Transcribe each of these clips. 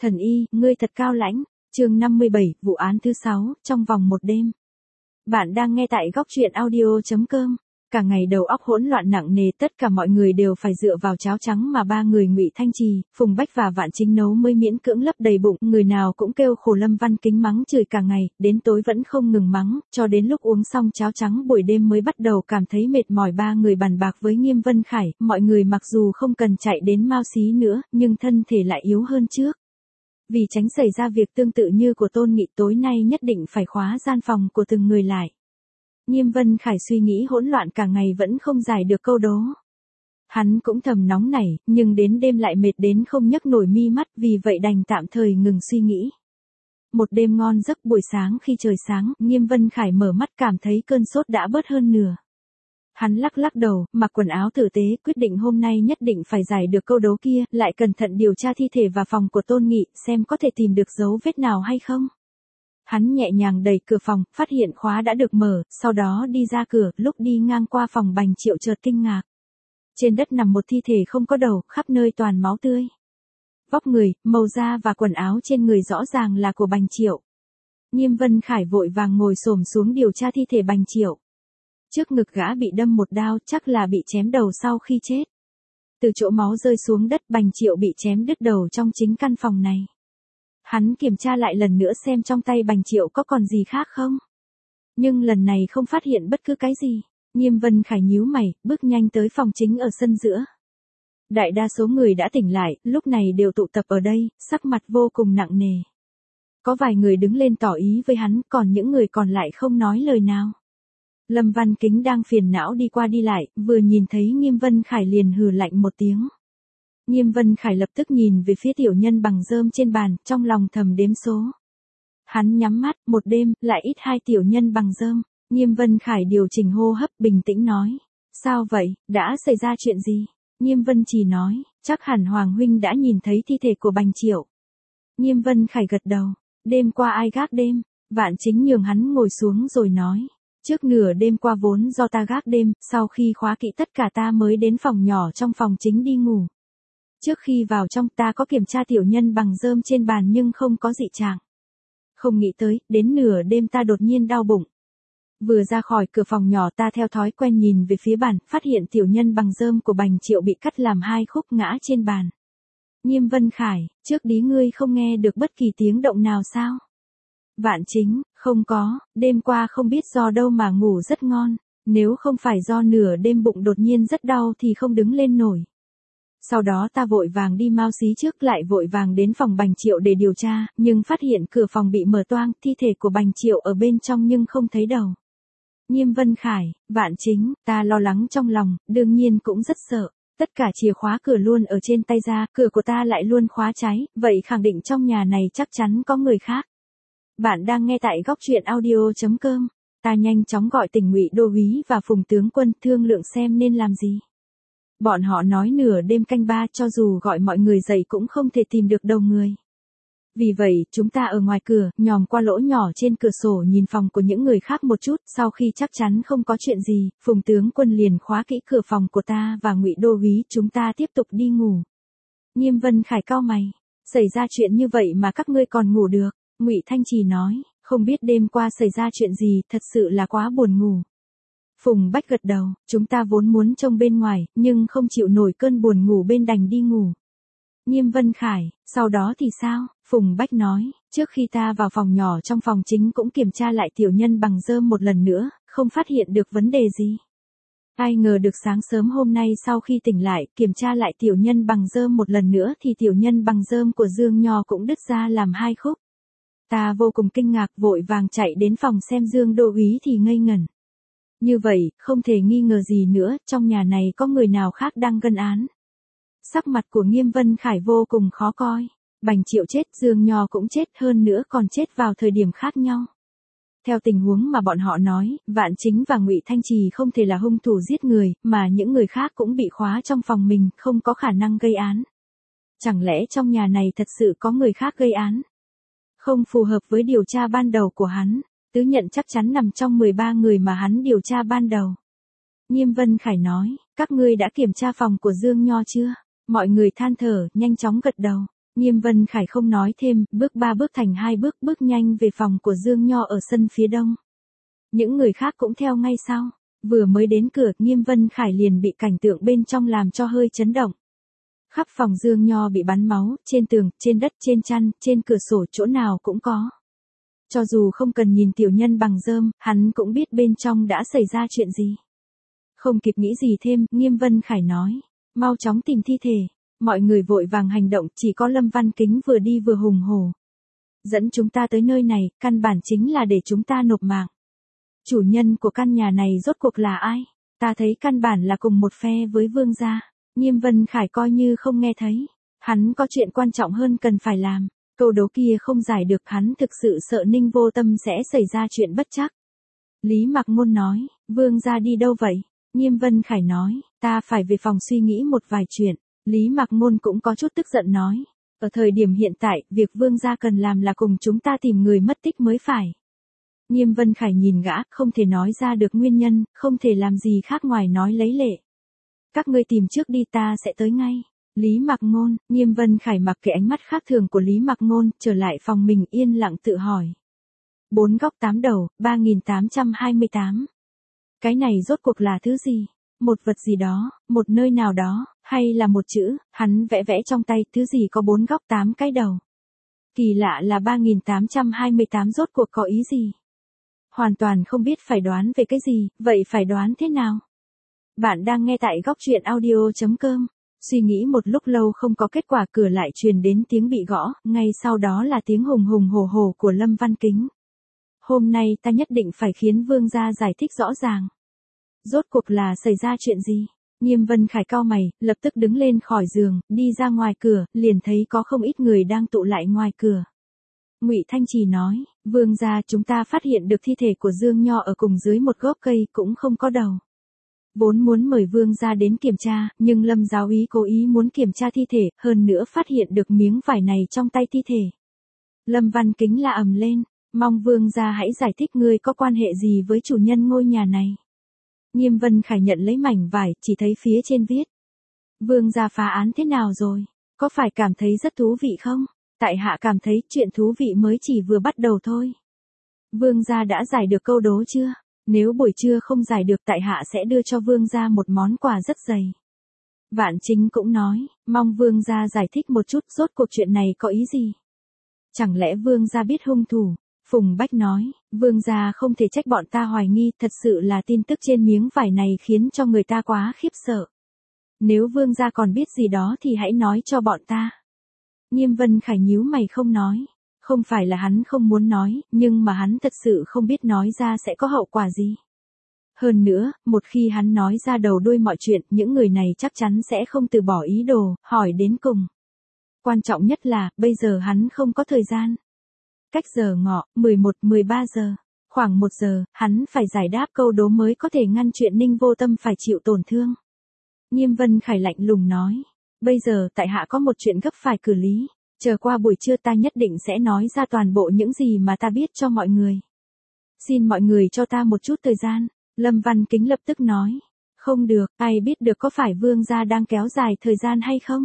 Thần y, ngươi thật cao lãnh. Chương 57, vụ án thứ 6, trong vòng một đêm. Bạn đang nghe tại góc truyện audio.com. Cả ngày đầu óc hỗn loạn nặng nề, tất cả mọi người đều phải dựa vào cháo trắng mà ba người Ngụy Thanh Trì, Phùng Bách và Vạn Chính nấu mới miễn cưỡng lấp đầy bụng, người nào cũng kêu khổ Lâm Văn Kính mắng chửi cả ngày, đến tối vẫn không ngừng mắng, cho đến lúc uống xong cháo trắng buổi đêm mới bắt đầu cảm thấy mệt mỏi. Ba người bàn bạc với Nghiêm Vân Khải, mọi người mặc dù không cần chạy đến Mao Xí nữa, nhưng thân thể lại yếu hơn trước. Vì tránh xảy ra việc tương tự như của Tôn Nghị, tối nay nhất định phải khóa gian phòng của từng người lại. Nghiêm Vân Khải suy nghĩ hỗn loạn cả ngày vẫn không giải được câu đố. Hắn cũng thầm nóng nảy, nhưng đến đêm lại mệt đến không nhấc nổi mi mắt, vì vậy đành tạm thời ngừng suy nghĩ. Một đêm ngon giấc, buổi sáng khi trời sáng, Nghiêm Vân Khải mở mắt cảm thấy cơn sốt đã bớt hơn nửa. Hắn lắc lắc đầu, mặc quần áo tử tế, quyết định hôm nay nhất định phải giải được câu đố kia, lại cẩn thận điều tra thi thể và phòng của Tôn Nghị, xem có thể tìm được dấu vết nào hay không. Hắn nhẹ nhàng đẩy cửa phòng, phát hiện khóa đã được mở, sau đó đi ra cửa, lúc đi ngang qua phòng Bành Triệu chợt kinh ngạc. Trên đất nằm một thi thể không có đầu, khắp nơi toàn máu tươi. Vóc người, màu da và quần áo trên người rõ ràng là của Bành Triệu. Nghiêm Vân Khải vội vàng ngồi xổm xuống điều tra thi thể Bành Triệu. Trước ngực gã bị đâm một đao, chắc là bị chém đầu sau khi chết. Từ chỗ máu rơi xuống đất, Bành Triệu bị chém đứt đầu trong chính căn phòng này. Hắn kiểm tra lại lần nữa xem trong tay Bành Triệu có còn gì khác không. Nhưng lần này không phát hiện bất cứ cái gì. Nghiêm Vân Khải nhíu mày, bước nhanh tới phòng chính ở sân giữa. Đại đa số người đã tỉnh lại, lúc này đều tụ tập ở đây, sắc mặt vô cùng nặng nề. Có vài người đứng lên tỏ ý với hắn, còn những người còn lại không nói lời nào. Lâm Văn Kính đang phiền não đi qua đi lại, vừa nhìn thấy Nghiêm Vân Khải liền hừ lạnh một tiếng. Nghiêm Vân Khải lập tức nhìn về phía tiểu nhân bằng rơm trên bàn, trong lòng thầm đếm số. Hắn nhắm mắt, một đêm, lại ít 2 tiểu nhân bằng rơm. Nghiêm Vân Khải điều chỉnh hô hấp, bình tĩnh nói. Sao vậy, đã xảy ra chuyện gì? Nghiêm Vân Trì nói, chắc hẳn Hoàng huynh đã nhìn thấy thi thể của Bành Triệu. Nghiêm Vân Khải gật đầu, đêm qua ai gác đêm? Vạn Chính nhường hắn ngồi xuống rồi nói. Trước nửa đêm qua vốn do ta gác đêm, sau khi khóa kỹ tất cả ta mới đến phòng nhỏ trong phòng chính đi ngủ. Trước khi vào trong ta có kiểm tra tiểu nhân bằng rơm trên bàn nhưng không có dị trạng. Không nghĩ tới, đến nửa đêm ta đột nhiên đau bụng. Vừa ra khỏi cửa phòng nhỏ ta theo thói quen nhìn về phía bàn, phát hiện tiểu nhân bằng rơm của Bành Triệu bị cắt làm 2 khúc ngã trên bàn. Nghiêm Vân Khải, trước đi ngươi không nghe được bất kỳ tiếng động nào sao? Vạn Chính, không có, đêm qua không biết do đâu mà ngủ rất ngon, nếu không phải do nửa đêm bụng đột nhiên rất đau thì không đứng lên nổi. Sau đó ta vội vàng đi Mao Xí trước, lại vội vàng đến phòng Bành Triệu để điều tra, nhưng phát hiện cửa phòng bị mở toang, thi thể của Bành Triệu ở bên trong nhưng không thấy đầu. Nghiêm Vân Khải, Vạn Chính, ta lo lắng trong lòng, đương nhiên cũng rất sợ. Tất cả chìa khóa cửa luôn ở trên tay ra, cửa của ta lại luôn khóa trái, vậy khẳng định trong nhà này chắc chắn có người khác. Bạn đang nghe tại góc truyện audio.com. Ta nhanh chóng gọi tỉnh Ngụy Đô úy và Phùng tướng quân thương lượng xem nên làm gì. Bọn họ nói nửa đêm canh 3 cho dù gọi mọi người dậy cũng không thể tìm được đầu người. Vì vậy, chúng ta ở ngoài cửa, nhòm qua lỗ nhỏ trên cửa sổ nhìn phòng của những người khác một chút, sau khi chắc chắn không có chuyện gì, Phùng tướng quân liền khóa kỹ cửa phòng của ta và Ngụy Đô úy, chúng ta tiếp tục đi ngủ. Nghiêm Vân Khải cau mày, xảy ra chuyện như vậy mà các ngươi còn ngủ được. Ngụy Thanh Trì nói, không biết đêm qua xảy ra chuyện gì, thật sự là quá buồn ngủ. Phùng Bách gật đầu, chúng ta vốn muốn trông bên ngoài, nhưng không chịu nổi cơn buồn ngủ bên đành đi ngủ. Nghiêm Vân Khải, sau đó thì sao? Phùng Bách nói, trước khi ta vào phòng nhỏ trong phòng chính cũng kiểm tra lại tiểu nhân bằng rơm một lần nữa, không phát hiện được vấn đề gì. Ai ngờ được sáng sớm hôm nay sau khi tỉnh lại, kiểm tra lại tiểu nhân bằng rơm một lần nữa thì tiểu nhân bằng rơm của Dương Nho cũng đứt ra làm 2 khúc. Ta vô cùng kinh ngạc, vội vàng chạy đến phòng xem Dương Đô úy thì ngây ngẩn. Như vậy, không thể nghi ngờ gì nữa, trong nhà này có người nào khác đang gân án. Sắc mặt của Nghiêm Vân Khải vô cùng khó coi. Bành Triệu chết, Dương Nho cũng chết, hơn nữa còn chết vào thời điểm khác nhau. Theo tình huống mà bọn họ nói, Vạn Chính và Ngụy Thanh Trì không thể là hung thủ giết người, mà những người khác cũng bị khóa trong phòng mình, không có khả năng gây án. Chẳng lẽ trong nhà này thật sự có người khác gây án? Không phù hợp với điều tra ban đầu của hắn. Tứ nhận chắc chắn nằm trong 13 người mà hắn điều tra ban đầu. Nghiêm Vân Khải nói, các ngươi đã kiểm tra phòng của Dương Nho chưa? Mọi người than thở, nhanh chóng gật đầu. Nghiêm Vân Khải không nói thêm, bước 3 bước thành 2 bước, bước nhanh về phòng của Dương Nho ở sân phía đông. Những người khác cũng theo ngay sau. Vừa mới đến cửa, Nghiêm Vân Khải liền bị cảnh tượng bên trong làm cho hơi chấn động. Khắp phòng Dương Nho bị bắn máu, trên tường, trên đất, trên chăn, trên cửa sổ, chỗ nào cũng có. Cho dù không cần nhìn tiểu nhân bằng rơm, hắn cũng biết bên trong đã xảy ra chuyện gì. Không kịp nghĩ gì thêm, Nghiêm Vân Khải nói, mau chóng tìm thi thể. Mọi người vội vàng hành động, chỉ có Lâm Văn Kính vừa đi vừa hùng hổ. Dẫn chúng ta tới nơi này, căn bản chính là để chúng ta nộp mạng. Chủ nhân của căn nhà này rốt cuộc là ai? Ta thấy căn bản là cùng một phe với Vương gia. Nghiêm Vân Khải coi như không nghe thấy. Hắn có chuyện quan trọng hơn cần phải làm. Câu đố kia không giải được, hắn thực sự sợ Ninh Vô Tâm sẽ xảy ra chuyện bất trắc. Lý Mặc Ngôn nói, Vương gia đi đâu vậy? Nghiêm Vân Khải nói, ta phải về phòng suy nghĩ một vài chuyện. Lý Mặc Ngôn cũng có chút tức giận nói, ở thời điểm hiện tại, việc Vương gia cần làm là cùng chúng ta tìm người mất tích mới phải. Nghiêm Vân Khải nhìn gã, không thể nói ra được nguyên nhân, không thể làm gì khác ngoài nói lấy lệ. Các ngươi tìm trước đi, ta sẽ tới ngay. Lý Mặc Ngôn, Nghiêm Vân Khải mặc kệ ánh mắt khác thường của Lý Mặc Ngôn, trở lại phòng mình yên lặng tự hỏi. 4 góc 8 đầu, 3828. Cái này rốt cuộc là thứ gì? Một vật gì đó, một nơi nào đó, hay là một chữ, hắn vẽ vẽ trong tay, thứ gì có 4 góc 8 cái đầu. Kỳ lạ là 3828 rốt cuộc có ý gì? Hoàn toàn không biết phải đoán về cái gì, vậy phải đoán thế nào? Bạn đang nghe tại góc truyện audio.com. Suy nghĩ một lúc lâu không có kết quả, cửa lại truyền đến tiếng bị gõ, ngay sau đó là tiếng hùng hùng hổ hổ của Lâm Văn Kính. Hôm nay ta nhất định phải khiến Vương gia giải thích rõ ràng. Rốt cuộc là xảy ra chuyện gì? Nghiêm Vân Khải cau mày, lập tức đứng lên khỏi giường, đi ra ngoài cửa, liền thấy có không ít người đang tụ lại ngoài cửa. Ngụy Thanh Trì nói, Vương gia, chúng ta phát hiện được thi thể của Dương Nho ở cùng dưới một gốc cây, cũng không có đầu. Vốn muốn mời Vương gia đến kiểm tra, nhưng Lâm giáo úy cố ý muốn kiểm tra thi thể, hơn nữa phát hiện được miếng vải này trong tay thi thể. Lâm Văn Kính la ầm lên, mong Vương gia hãy giải thích ngươi có quan hệ gì với chủ nhân ngôi nhà này. Nghiêm Vân Khải nhận lấy mảnh vải, chỉ thấy phía trên viết. Vương gia phá án thế nào rồi? Có phải cảm thấy rất thú vị không? Tại hạ cảm thấy chuyện thú vị mới chỉ vừa bắt đầu thôi. Vương gia đã giải được câu đố chưa? Nếu buổi trưa không giải được, tại hạ sẽ đưa cho Vương gia một món quà rất dày. Vạn Chính cũng nói, mong Vương gia giải thích một chút, rốt cuộc chuyện này có ý gì? Chẳng lẽ Vương gia biết hung thủ? Phùng Bách nói, Vương gia không thể trách bọn ta hoài nghi, thật sự là tin tức trên miếng vải này khiến cho người ta quá khiếp sợ. Nếu Vương gia còn biết gì đó thì hãy nói cho bọn ta. Nghiêm Vân Khải nhíu mày không nói. Không phải là hắn không muốn nói, nhưng mà hắn thật sự không biết nói ra sẽ có hậu quả gì. Hơn nữa, một khi hắn nói ra đầu đuôi mọi chuyện, những người này chắc chắn sẽ không từ bỏ ý đồ, hỏi đến cùng. Quan trọng nhất là, bây giờ hắn không có thời gian. Cách giờ ngọ, 11-13 giờ. Khoảng 1 giờ, hắn phải giải đáp câu đố mới có thể ngăn chuyện Ninh Vô Tâm phải chịu tổn thương. Nghiêm Vân Khải lạnh lùng nói. Bây giờ tại hạ có một chuyện gấp phải xử lý. Chờ qua buổi trưa ta nhất định sẽ nói ra toàn bộ những gì mà ta biết cho mọi người. Xin mọi người cho ta một chút thời gian. Lâm Văn Kính lập tức nói. Không được, ai biết được có phải Vương gia đang kéo dài thời gian hay không?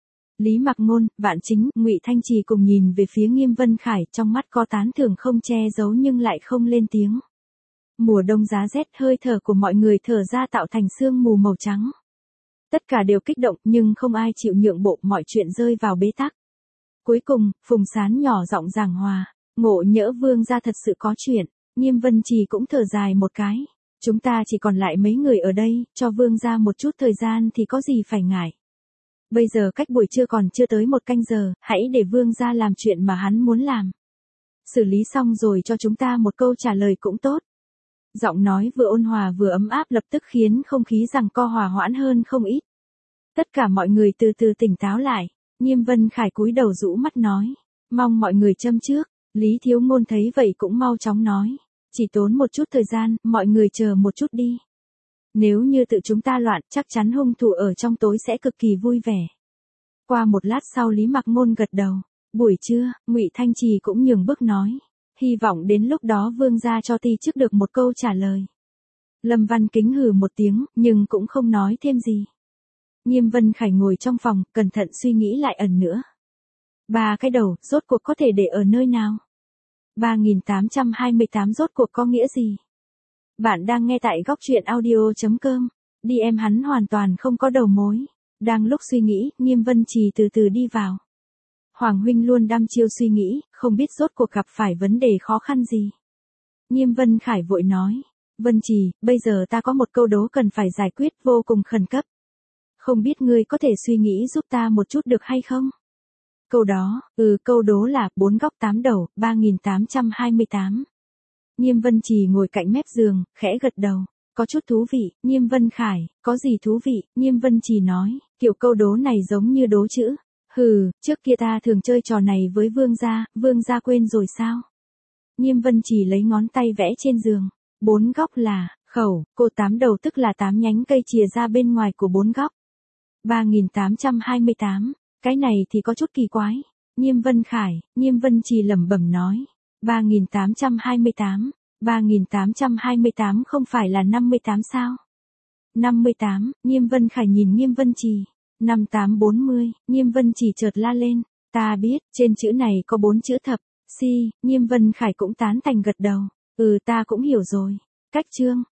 Lý Mặc Ngôn, Vạn Chính, Ngụy Thanh Trì cùng nhìn về phía Nghiêm Vân Khải, trong mắt có tán thưởng không che giấu nhưng lại không lên tiếng. Mùa đông giá rét, hơi thở của mọi người thở ra tạo thành sương mù màu trắng. Tất cả đều kích động nhưng không ai chịu nhượng bộ, mọi chuyện rơi vào bế tắc. Cuối cùng, Phùng Sán nhỏ giọng giảng hòa, ngộ nhỡ Vương gia thật sự có chuyện. Nghiêm Vân Trì cũng thở dài một cái. Chúng ta chỉ còn lại mấy người ở đây, cho Vương gia một chút thời gian thì có gì phải ngại. Bây giờ cách buổi trưa còn chưa tới 1 canh giờ, hãy để Vương gia làm chuyện mà hắn muốn làm. Xử lý xong rồi cho chúng ta một câu trả lời cũng tốt. Giọng nói vừa ôn hòa vừa ấm áp lập tức khiến không khí giằng co hòa hoãn hơn không ít. Tất cả mọi người từ từ tỉnh táo lại. Nghiêm Vân Khải cúi đầu rũ mắt nói. Mong mọi người châm trước. Lý Thiếu Ngôn thấy vậy cũng mau chóng nói. Chỉ tốn một chút thời gian, mọi người chờ một chút đi. Nếu như tự chúng ta loạn, chắc chắn hung thủ ở trong tối sẽ cực kỳ vui vẻ. Qua một lát sau Lý Mặc Ngôn gật đầu. Buổi trưa, Ngụy Thanh Trì cũng nhường bước nói. Hy vọng đến lúc đó Vương gia cho ti chức được một câu trả lời. Lâm Văn Kính hừ một tiếng, nhưng cũng không nói thêm gì. Nghiêm Vân Khải ngồi trong phòng, cẩn thận suy nghĩ lại ẩn nữa. Ba cái đầu, rốt cuộc có thể để ở nơi nào? 3828 rốt cuộc có nghĩa gì? Bạn đang nghe tại góc truyện audio.com. Đi em hắn hoàn toàn không có đầu mối. Đang lúc suy nghĩ, Nghiêm Vân Trì từ từ đi vào. Hoàng huynh luôn đăm chiêu suy nghĩ, không biết rốt cuộc gặp phải vấn đề khó khăn gì. Nghiêm Vân Khải vội nói. Vân Trì, bây giờ ta có một câu đố cần phải giải quyết vô cùng khẩn cấp. Không biết ngươi có thể suy nghĩ giúp ta một chút được hay không? Câu đó, câu đố là 4 góc 8 đầu, 3828. Nghiêm Vân Trì ngồi cạnh mép giường, khẽ gật đầu. Có chút thú vị, Nghiêm Vân Khải, có gì thú vị? Nghiêm Vân Trì nói, kiểu câu đố này giống như đố chữ. Trước kia ta thường chơi trò này với Vương gia quên rồi sao? Nghiêm Vân Trì lấy ngón tay vẽ trên giường. 4 góc là, khẩu, cô 8 đầu tức là 8 nhánh cây chìa ra bên ngoài của 4 góc. 3828, cái này thì có chút kỳ quái. Nghiêm Vân Trì lẩm bẩm nói. 3828 không phải là 58 sao? 58, Nghiêm Vân Khải nhìn Nghiêm Vân Trì. 5840, Nghiêm Vân Trì chợt la lên. Ta biết, trên chữ này có 4 chữ thập. Nghiêm Vân Khải cũng tán thành gật đầu. Ta cũng hiểu rồi. Cách chương.